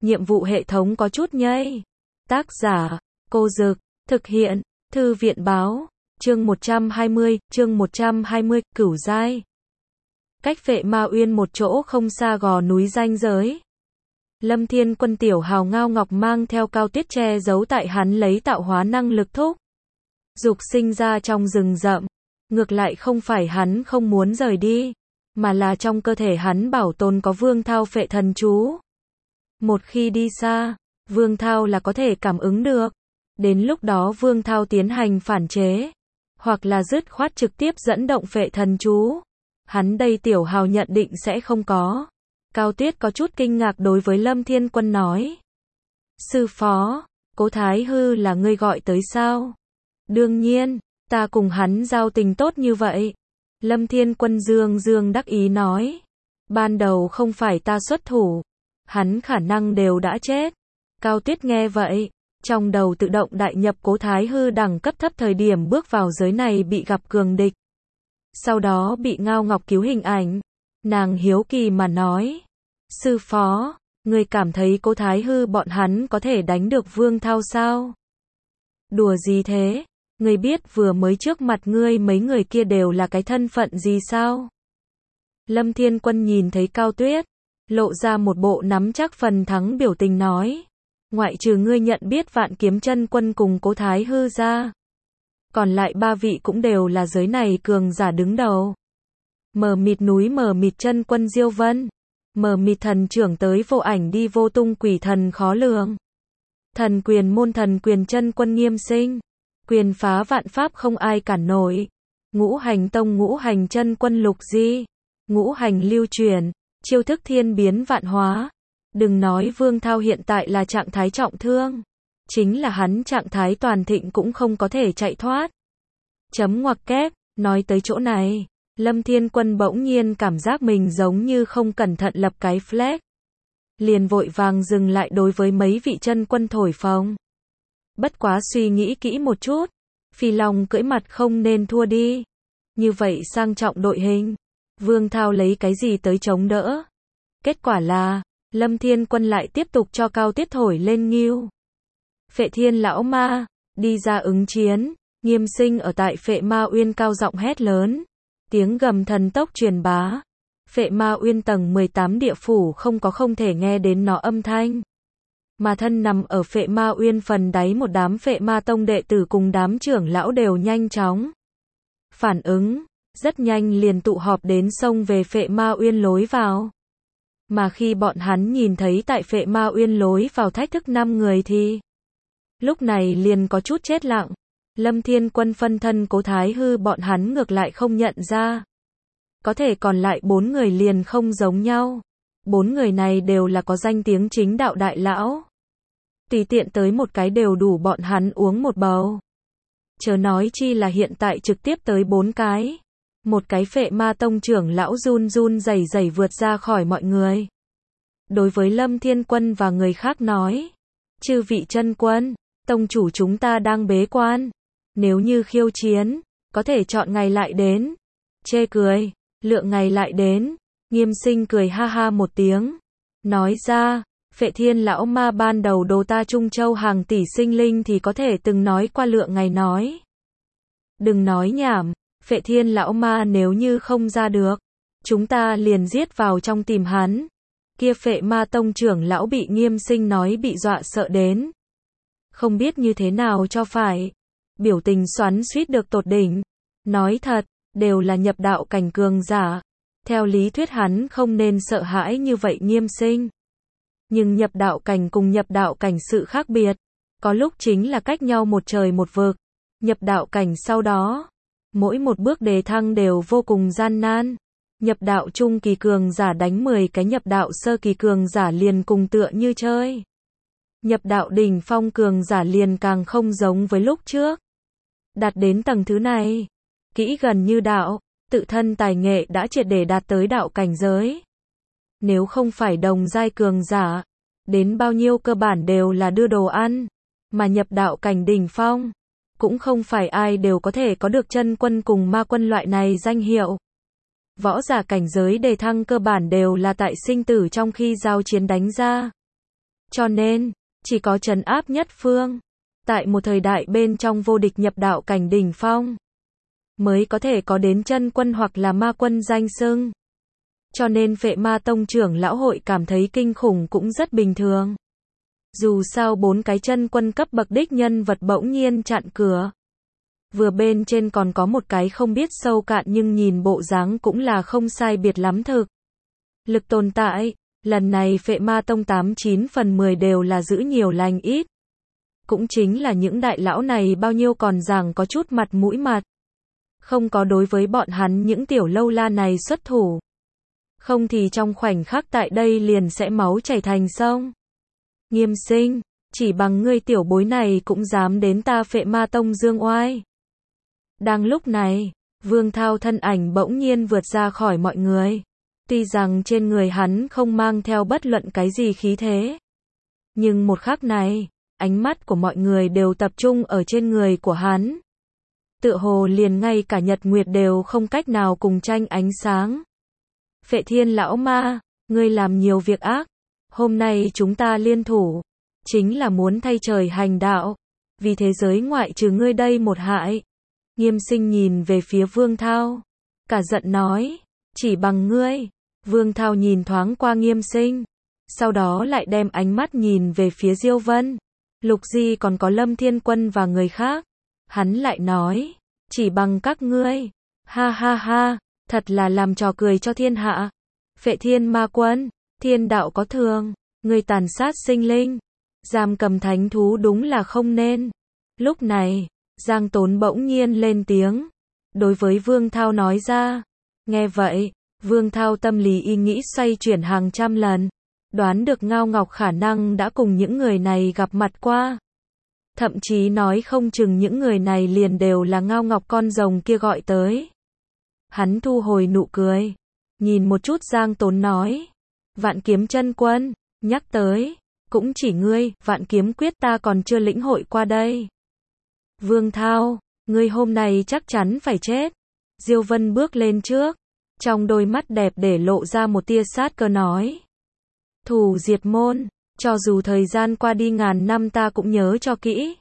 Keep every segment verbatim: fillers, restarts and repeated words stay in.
nhiệm vụ hệ thống có chút nhây. Tác giả, Cô Dực, thực hiện, Thư viện Báo, chương một trăm hai mươi, chương một trăm hai mươi, Cửu Giai. Cách Phệ Ma Uyên một chỗ không xa gò núi ranh giới. Lâm Thiên Quân tiểu hào Ngao Ngọc mang theo Cao Tuyết che giấu tại hắn lấy tạo hóa năng lực thúc dục sinh ra trong rừng rậm. Ngược lại không phải hắn không muốn rời đi, mà là trong cơ thể hắn bảo tồn có Vương Thao phệ thần chú. Một khi đi xa, Vương Thao là có thể cảm ứng được. Đến lúc đó Vương Thao tiến hành phản chế, hoặc là dứt khoát trực tiếp dẫn động phệ thần chú. Hắn đây tiểu hào nhận định sẽ không có. Cao Tuyết có chút kinh ngạc đối với Lâm Thiên Quân nói. Sư phó, Cố Thái Hư là ngươi gọi tới sao? Đương nhiên, ta cùng hắn giao tình tốt như vậy. Lâm Thiên Quân dương dương đắc ý nói. Ban đầu không phải ta xuất thủ, hắn khả năng đều đã chết. Cao Tuyết nghe vậy, trong đầu tự động đại nhập Cố Thái Hư đẳng cấp thấp thời điểm bước vào giới này bị gặp cường địch. Sau đó bị Ngao Ngọc cứu hình ảnh. Nàng hiếu kỳ mà nói. Sư phó, ngươi cảm thấy Cố Thái Hư bọn hắn có thể đánh được Vương Thao sao? Đùa gì thế? Ngươi biết vừa mới trước mặt ngươi mấy người kia đều là cái thân phận gì sao? Lâm Thiên Quân nhìn thấy Cao Tuyết, lộ ra một bộ nắm chắc phần thắng biểu tình nói. Ngoại trừ ngươi nhận biết Vạn Kiếm Chân Quân cùng Cố Thái Hư ra, còn lại ba vị cũng đều là giới này cường giả đứng đầu. Mờ mịt núi mờ mịt chân quân Diêu Vân, mờ mịt thần trưởng tới vô ảnh đi vô tung quỷ thần khó lường. Thần quyền môn thần quyền chân quân Nghiêm Sinh, quyền phá vạn pháp không ai cản nổi. Ngũ hành tông ngũ hành chân quân Lục Di, ngũ hành lưu truyền, chiêu thức thiên biến vạn hóa. Đừng nói Vương Thao hiện tại là trạng thái trọng thương, chính là hắn trạng thái toàn thịnh cũng không có thể chạy thoát. Chấm ngoặc kép, nói tới chỗ này, Lâm Thiên Quân bỗng nhiên cảm giác mình giống như không cẩn thận lập cái flag. Liền vội vàng dừng lại đối với mấy vị chân quân thổi phồng. Bất quá suy nghĩ kỹ một chút, Phi Long cưỡi mặt không nên thua đi. Như vậy sang trọng đội hình, Vương Thao lấy cái gì tới chống đỡ? Kết quả là, Lâm Thiên Quân lại tiếp tục cho Cao Tuyết thổi lên nghiêu. Phệ Thiên lão ma, đi ra ứng chiến. Nghiêm Sinh ở tại Phệ Ma Uyên cao giọng hét lớn. Tiếng gầm thần tốc truyền bá. Phệ Ma Uyên tầng mười tám địa phủ không có không thể nghe đến nó âm thanh. Mà thân nằm ở Phệ Ma Uyên phần đáy một đám Phệ Ma Tông đệ tử cùng đám trưởng lão đều nhanh chóng phản ứng, rất nhanh liền tụ họp đến xông về Phệ Ma Uyên lối vào. Mà khi bọn hắn nhìn thấy tại Phệ Ma Uyên lối vào thách thức năm người thì lúc này liền có chút chết lặng. Lâm Thiên Quân phân thân Cố Thái Hư bọn hắn ngược lại không nhận ra. Có thể còn lại bốn người liền không giống nhau. Bốn người này đều là có danh tiếng chính đạo đại lão. Tùy tiện tới một cái đều đủ bọn hắn uống một bầu. Chớ nói chi là hiện tại trực tiếp tới bốn cái. Một cái Phệ Ma Tông trưởng lão run run rẩy rẩy vượt ra khỏi mọi người. Đối với Lâm Thiên Quân và người khác nói. Chư vị chân quân, tông chủ chúng ta đang bế quan. Nếu như khiêu chiến, có thể chọn ngày lại đến. Chê cười, lượng ngày lại đến. Nghiêm Sinh cười ha ha một tiếng. Nói ra, Phệ Thiên lão ma ban đầu đồ ta Trung Châu hàng tỷ sinh linh thì có thể từng nói qua lượng ngày nói. Đừng nói nhảm, Phệ Thiên lão ma nếu như không ra được, chúng ta liền giết vào trong tìm hắn. Kia Phệ Ma Tông trưởng lão bị Nghiêm Sinh nói bị dọa sợ đến. Không biết như thế nào cho phải. Biểu tình xoắn xuýt được tột đỉnh. Nói thật, đều là nhập đạo cảnh cường giả. Theo lý thuyết hắn không nên sợ hãi như vậy Nghiêm Sinh. Nhưng nhập đạo cảnh cùng nhập đạo cảnh sự khác biệt. Có lúc chính là cách nhau một trời một vực. Nhập đạo cảnh sau đó, mỗi một bước đề thăng đều vô cùng gian nan. Nhập đạo trung kỳ cường giả đánh mười cái nhập đạo sơ kỳ cường giả liền cùng tựa như chơi. Nhập đạo đỉnh phong cường giả liền càng không giống với lúc trước. Đạt đến tầng thứ này, kỹ gần như đạo, tự thân tài nghệ đã triệt để đạt tới đạo cảnh giới. Nếu không phải đồng giai cường giả, đến bao nhiêu cơ bản đều là đưa đồ ăn, mà nhập đạo cảnh đỉnh phong, cũng không phải ai đều có thể có được chân quân cùng ma quân loại này danh hiệu. Võ giả cảnh giới đề thăng cơ bản đều là tại sinh tử trong khi giao chiến đánh ra. Cho nên, chỉ có trấn áp nhất phương, tại một thời đại bên trong vô địch nhập đạo cảnh đỉnh phong, mới có thể có đến chân quân hoặc là ma quân danh xưng. Cho nên Phệ Ma Tông trưởng lão hội cảm thấy kinh khủng cũng rất bình thường. Dù sao bốn cái chân quân cấp bậc đích nhân vật bỗng nhiên chặn cửa. Vừa bên trên còn có một cái không biết sâu cạn nhưng nhìn bộ dáng cũng là không sai biệt lắm thực. Lực tồn tại, lần này Phệ Ma Tông tám chín phần mười đều là giữ nhiều lành ít. Cũng chính là những đại lão này bao nhiêu còn rằng có chút mặt mũi mặt. Không có đối với bọn hắn những tiểu lâu la này xuất thủ. Không thì trong khoảnh khắc tại đây liền sẽ máu chảy thành sông. Nghiêm Sinh, chỉ bằng ngươi tiểu bối này cũng dám đến ta Phệ Ma Tông dương oai. Đang lúc này, Vương Thao thân ảnh bỗng nhiên vượt ra khỏi mọi người. Tuy rằng trên người hắn không mang theo bất luận cái gì khí thế. Nhưng một khắc này, ánh mắt của mọi người đều tập trung ở trên người của hắn. Tựa hồ liền ngay cả nhật nguyệt đều không cách nào cùng tranh ánh sáng. Phệ Thiên lão ma, ngươi làm nhiều việc ác. Hôm nay chúng ta liên thủ, chính là muốn thay trời hành đạo. Vì thế giới ngoại trừ ngươi đây một hại. Nghiêm Sinh nhìn về phía Vương Thao. Cả giận nói, chỉ bằng ngươi. Vương Thao nhìn thoáng qua Nghiêm Sinh. Sau đó lại đem ánh mắt nhìn về phía Diêu Vân. Lục Di còn có Lâm Thiên Quân và người khác. Hắn lại nói, chỉ bằng các ngươi. Ha ha ha, thật là làm trò cười cho thiên hạ. Phệ Thiên Ma Quân, thiên đạo có thường, người tàn sát sinh linh. Giam cầm thánh thú đúng là không nên. Lúc này, Giang Tốn bỗng nhiên lên tiếng. Đối với Vương Thao nói ra. Nghe vậy, Vương Thao tâm lý ý nghĩ xoay chuyển hàng trăm lần. Đoán được Ngao Ngọc khả năng đã cùng những người này gặp mặt qua. Thậm chí nói không chừng những người này liền đều là Ngao Ngọc con rồng kia gọi tới. Hắn thu hồi nụ cười. Nhìn một chút Giang Tốn nói. Vạn Kiếm chân quân, nhắc tới. Cũng chỉ ngươi, Vạn Kiếm quyết ta còn chưa lĩnh hội qua đây. Vương Thao, ngươi hôm nay chắc chắn phải chết. Diêu Vân bước lên trước. Trong đôi mắt đẹp để lộ ra một tia sát cơ nói. Thù diệt môn, cho dù thời gian qua đi ngàn năm ta cũng nhớ cho kỹ.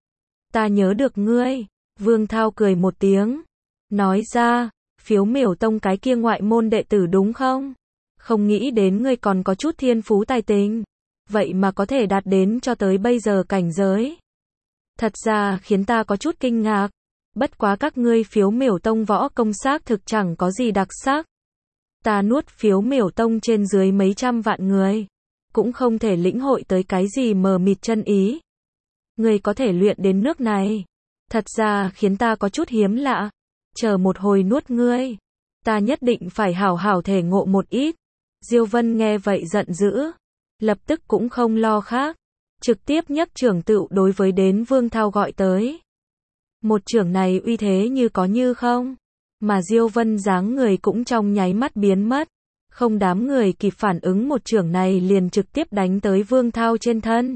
Ta nhớ được ngươi. Vương Thao cười một tiếng. Nói ra, Phiếu Miểu Tông cái kia ngoại môn đệ tử đúng không? Không nghĩ đến ngươi còn có chút thiên phú tài tình. Vậy mà có thể đạt đến cho tới bây giờ cảnh giới. Thật ra khiến ta có chút kinh ngạc. Bất quá các ngươi Phiếu Miểu Tông võ công xác thực chẳng có gì đặc sắc. Ta nuốt Phiếu Miểu Tông trên dưới mấy trăm vạn người. Cũng không thể lĩnh hội tới cái gì mờ mịt chân ý. Ngươi có thể luyện đến nước này. Thật ra khiến ta có chút hiếm lạ. Chờ một hồi nuốt ngươi. Ta nhất định phải hảo hảo thể ngộ một ít. Diêu Vân nghe vậy giận dữ. Lập tức cũng không lo khác. Trực tiếp nhấc trưởng tựu đối với đến Vương Thao gọi tới. Một trưởng này uy thế như có như không. Mà Diêu Vân dáng người cũng trong nháy mắt biến mất. Không đám người kịp phản ứng một trưởng này liền trực tiếp đánh tới Vương Thao trên thân.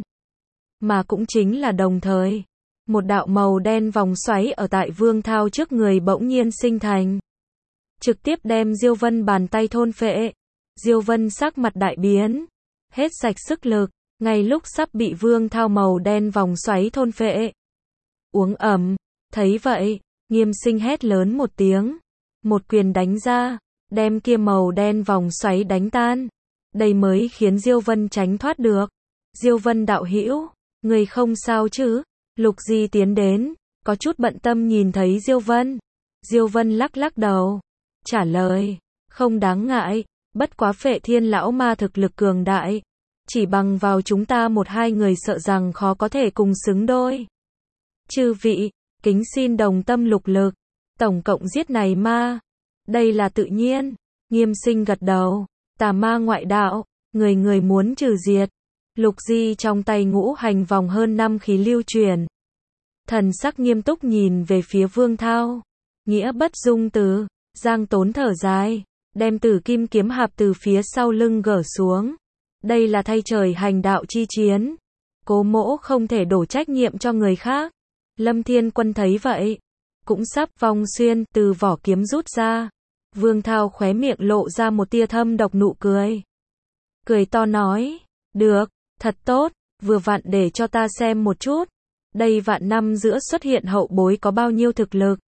Mà cũng chính là đồng thời. Một đạo màu đen vòng xoáy ở tại Vương Thao trước người bỗng nhiên sinh thành. Trực tiếp đem Diêu Vân bàn tay thôn phệ. Diêu Vân sắc mặt đại biến. Hết sạch sức lực. Ngay lúc sắp bị Vương Thao màu đen vòng xoáy thôn phệ. Uống ẩm. Thấy vậy, Nghiêm Sinh hét lớn một tiếng. Một quyền đánh ra. Đem kia màu đen vòng xoáy đánh tan. Đây mới khiến Diêu Vân tránh thoát được. Diêu Vân đạo hữu, người không sao chứ? Lục Di tiến đến, có chút bận tâm nhìn thấy Diêu Vân. Diêu Vân lắc lắc đầu, trả lời, không đáng ngại, bất quá Phệ Thiên lão ma thực lực cường đại, chỉ bằng vào chúng ta một hai người sợ rằng khó có thể cùng xứng đôi. Chư vị, kính xin đồng tâm lục lực, tổng cộng giết này ma. Đây là tự nhiên. Nghiêm Sinh gật đầu. Tà ma ngoại đạo, người người muốn trừ diệt. Lục Di trong tay ngũ hành vòng hơn năm khí lưu truyền. Thần sắc nghiêm túc nhìn về phía Vương Thao. Nghĩa bất dung từ. Giang Tốn thở dài. Đem Tử Kim kiếm hạp từ phía sau lưng gỡ xuống. Đây là thay trời hành đạo chi chiến. Cố Mỗ không thể đổ trách nhiệm cho người khác. Lâm Thiên Quân thấy vậy. Cũng sắp vòng xuyên từ vỏ kiếm rút ra. Vương Thao khóe miệng lộ ra một tia thâm độc nụ cười. Cười to nói. Được, Thật tốt, vừa vặn để cho ta xem một chút. Đây vạn năm giữa xuất hiện hậu bối có bao nhiêu thực lực.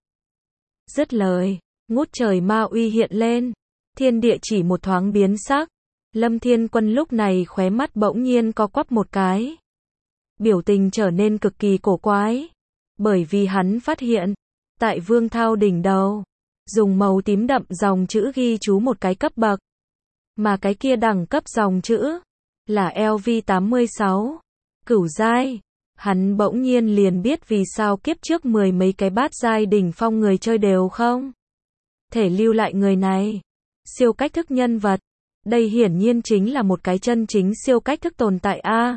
Dứt lời, ngút trời ma uy hiện lên. Thiên địa chỉ một thoáng biến sắc. Lâm Thiên Quân lúc này khóe mắt bỗng nhiên co quắp một cái. Biểu tình trở nên cực kỳ cổ quái. Bởi vì hắn phát hiện, tại Vương Thao đỉnh đầu, dùng màu tím đậm dòng chữ ghi chú một cái cấp bậc. Mà cái kia đẳng cấp dòng chữ là L V tám mươi sáu, cửu giai. Hắn bỗng nhiên liền biết vì sao kiếp trước mười mấy cái bát giai đỉnh phong người chơi đều không thể lưu lại người này. Siêu cách thức nhân vật. Đây hiển nhiên chính là một cái chân chính siêu cách thức tồn tại a.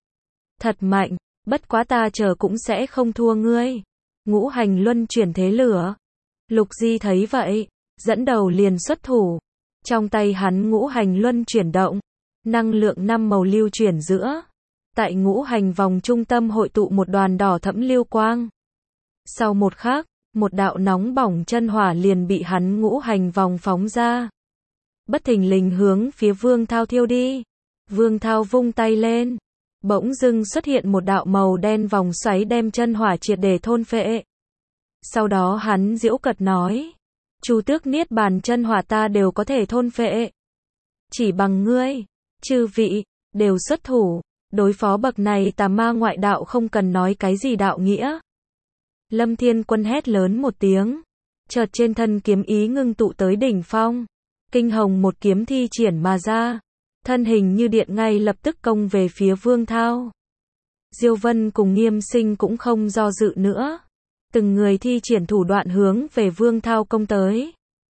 Thật mạnh, bất quá ta chờ cũng sẽ không thua ngươi. Ngũ hành luân chuyển thế lửa. Lục Di thấy vậy, dẫn đầu liền xuất thủ. Trong tay hắn ngũ hành luân chuyển động, năng lượng năm màu lưu chuyển giữa. Tại ngũ hành vòng trung tâm hội tụ một đoàn đỏ thẫm lưu quang. Sau một khắc, một đạo nóng bỏng chân hỏa liền bị hắn ngũ hành vòng phóng ra. Bất thình lình hướng phía Vương Thao thiêu đi. Vương Thao vung tay lên. Bỗng dưng xuất hiện một đạo màu đen vòng xoáy đem chân hỏa triệt để thôn phệ. Sau đó hắn giễu cợt nói. Chu tước niết bàn chân hỏa ta đều có thể thôn phệ. Chỉ bằng ngươi, chư vị, đều xuất thủ. Đối phó bậc này tà ma ngoại đạo không cần nói cái gì đạo nghĩa. Lâm Thiên Quân hét lớn một tiếng. Chợt trên thân kiếm ý ngưng tụ tới đỉnh phong. Kinh hồng một kiếm thi triển mà ra. Thân hình như điện ngay lập tức công về phía Vương Thao. Diêu Vân cùng Nghiêm Sinh cũng không do dự nữa. Từng người thi triển thủ đoạn hướng về Vương Thao công tới.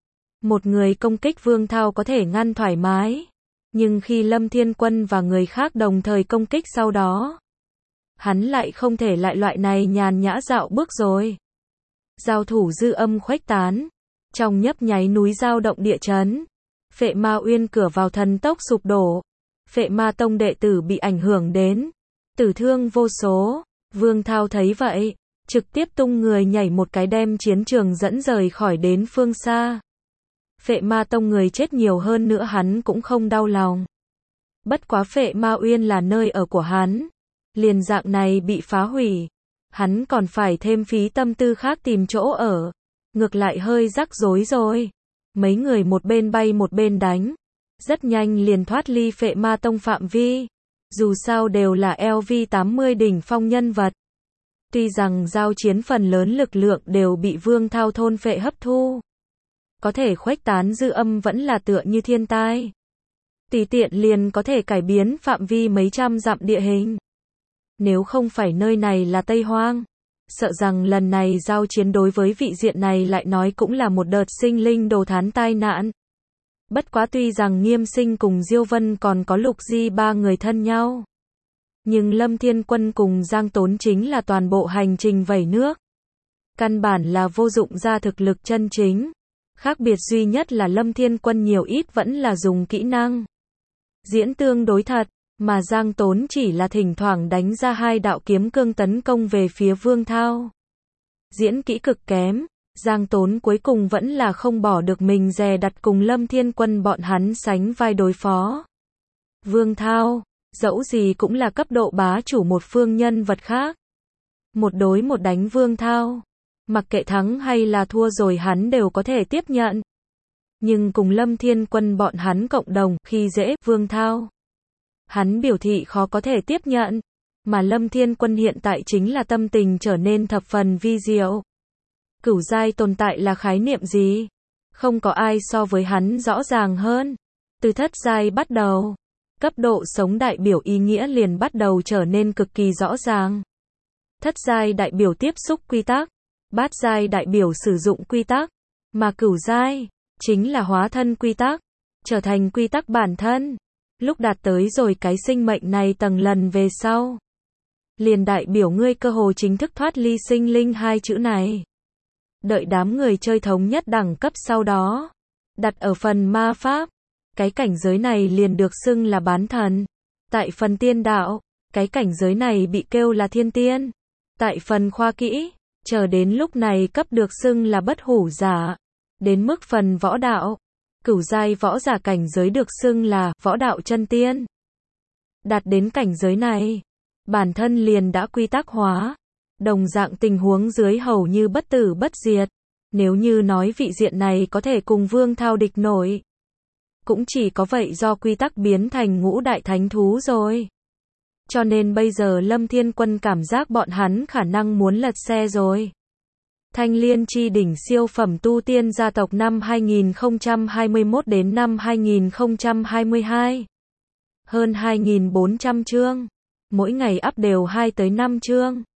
Một người công kích Vương Thao có thể ngăn thoải mái. Nhưng khi Lâm Thiên Quân và người khác đồng thời công kích sau đó, hắn lại không thể lại loại này nhàn nhã dạo bước rồi. Giao thủ dư âm khuếch tán. Trong nhấp nháy núi dao động địa chấn. Phệ Ma Uyên cửa vào thần tốc sụp đổ. Phệ Ma Tông đệ tử bị ảnh hưởng đến. Tử thương vô số. Vương Thao thấy vậy, trực tiếp tung người nhảy một cái đem chiến trường dẫn rời khỏi đến phương xa. Phệ Ma Tông người chết nhiều hơn nữa hắn cũng không đau lòng. Bất quá Phệ Ma Uyên là nơi ở của hắn. Liền dạng này bị phá hủy. Hắn còn phải thêm phí tâm tư khác tìm chỗ ở. Ngược lại hơi rắc rối rồi. Mấy người một bên bay một bên đánh. Rất nhanh liền thoát ly Phệ Ma Tông phạm vi. Dù sao đều là L V tám mươi đỉnh phong nhân vật. Tuy rằng giao chiến phần lớn lực lượng đều bị Vương Thao thôn phệ hấp thu. Có thể khuếch tán dư âm vẫn là tựa như thiên tai. Tùy tiện liền có thể cải biến phạm vi mấy trăm dặm địa hình. Nếu không phải nơi này là Tây Hoang, sợ rằng lần này giao chiến đối với vị diện này lại nói cũng là một đợt sinh linh đồ thán tai nạn. Bất quá tuy rằng Nghiêm Sinh cùng Diêu Vân còn có Lục Di ba người thân nhau. Nhưng Lâm Thiên Quân cùng Giang Tốn chính là toàn bộ hành trình vẩy nước. Căn bản là vô dụng ra thực lực chân chính. Khác biệt duy nhất là Lâm Thiên Quân nhiều ít vẫn là dùng kỹ năng. Diễn tương đối thật, mà Giang Tốn chỉ là thỉnh thoảng đánh ra hai đạo kiếm cương tấn công về phía Vương Thao. Diễn kỹ cực kém, Giang Tốn cuối cùng vẫn là không bỏ được mình dè đặt cùng Lâm Thiên Quân bọn hắn sánh vai đối phó. Vương Thao, dẫu gì cũng là cấp độ bá chủ một phương nhân vật khác. Một đối một đánh Vương Thao. Mặc kệ thắng hay là thua rồi hắn đều có thể tiếp nhận. Nhưng cùng Lâm Thiên Quân bọn hắn cộng đồng khi dễ Vương Thao. Hắn biểu thị khó có thể tiếp nhận. Mà Lâm Thiên Quân hiện tại chính là tâm tình trở nên thập phần vi diệu. Cửu giai tồn tại là khái niệm gì? Không có ai so với hắn rõ ràng hơn. Từ thất giai bắt đầu, cấp độ sống đại biểu ý nghĩa liền bắt đầu trở nên cực kỳ rõ ràng. Thất giai đại biểu tiếp xúc quy tắc. Bát giai đại biểu sử dụng quy tắc, mà cửu giai chính là hóa thân quy tắc, trở thành quy tắc bản thân. Lúc đạt tới rồi cái sinh mệnh này tầng lần về sau, liền đại biểu ngươi cơ hồ chính thức thoát ly sinh linh hai chữ này. Đợi đám người chơi thống nhất đẳng cấp sau đó, đặt ở phần ma pháp, cái cảnh giới này liền được xưng là bán thần. Tại phần tiên đạo, cái cảnh giới này bị kêu là thiên tiên. Tại phần khoa kỹ, chờ đến lúc này cấp được xưng là bất hủ giả. Đến mức phần võ đạo, cửu giai võ giả cảnh giới được xưng là võ đạo chân tiên. Đạt đến cảnh giới này, bản thân liền đã quy tắc hóa. Đồng dạng tình huống dưới hầu như bất tử bất diệt. Nếu như nói vị diện này có thể cùng Vương Thao địch nổi, cũng chỉ có vậy do quy tắc biến thành ngũ đại thánh thú rồi. Cho nên bây giờ Lâm Thiên Quân cảm giác bọn hắn khả năng muốn lật xe rồi. Thanh Liên Chi Đỉnh siêu phẩm tu tiên gia tộc năm hai nghìn không trăm hai mươi mốt đến năm hai nghìn không trăm hai mươi hai. Hơn hai nghìn bốn trăm chương. Mỗi ngày up đều hai tới năm chương.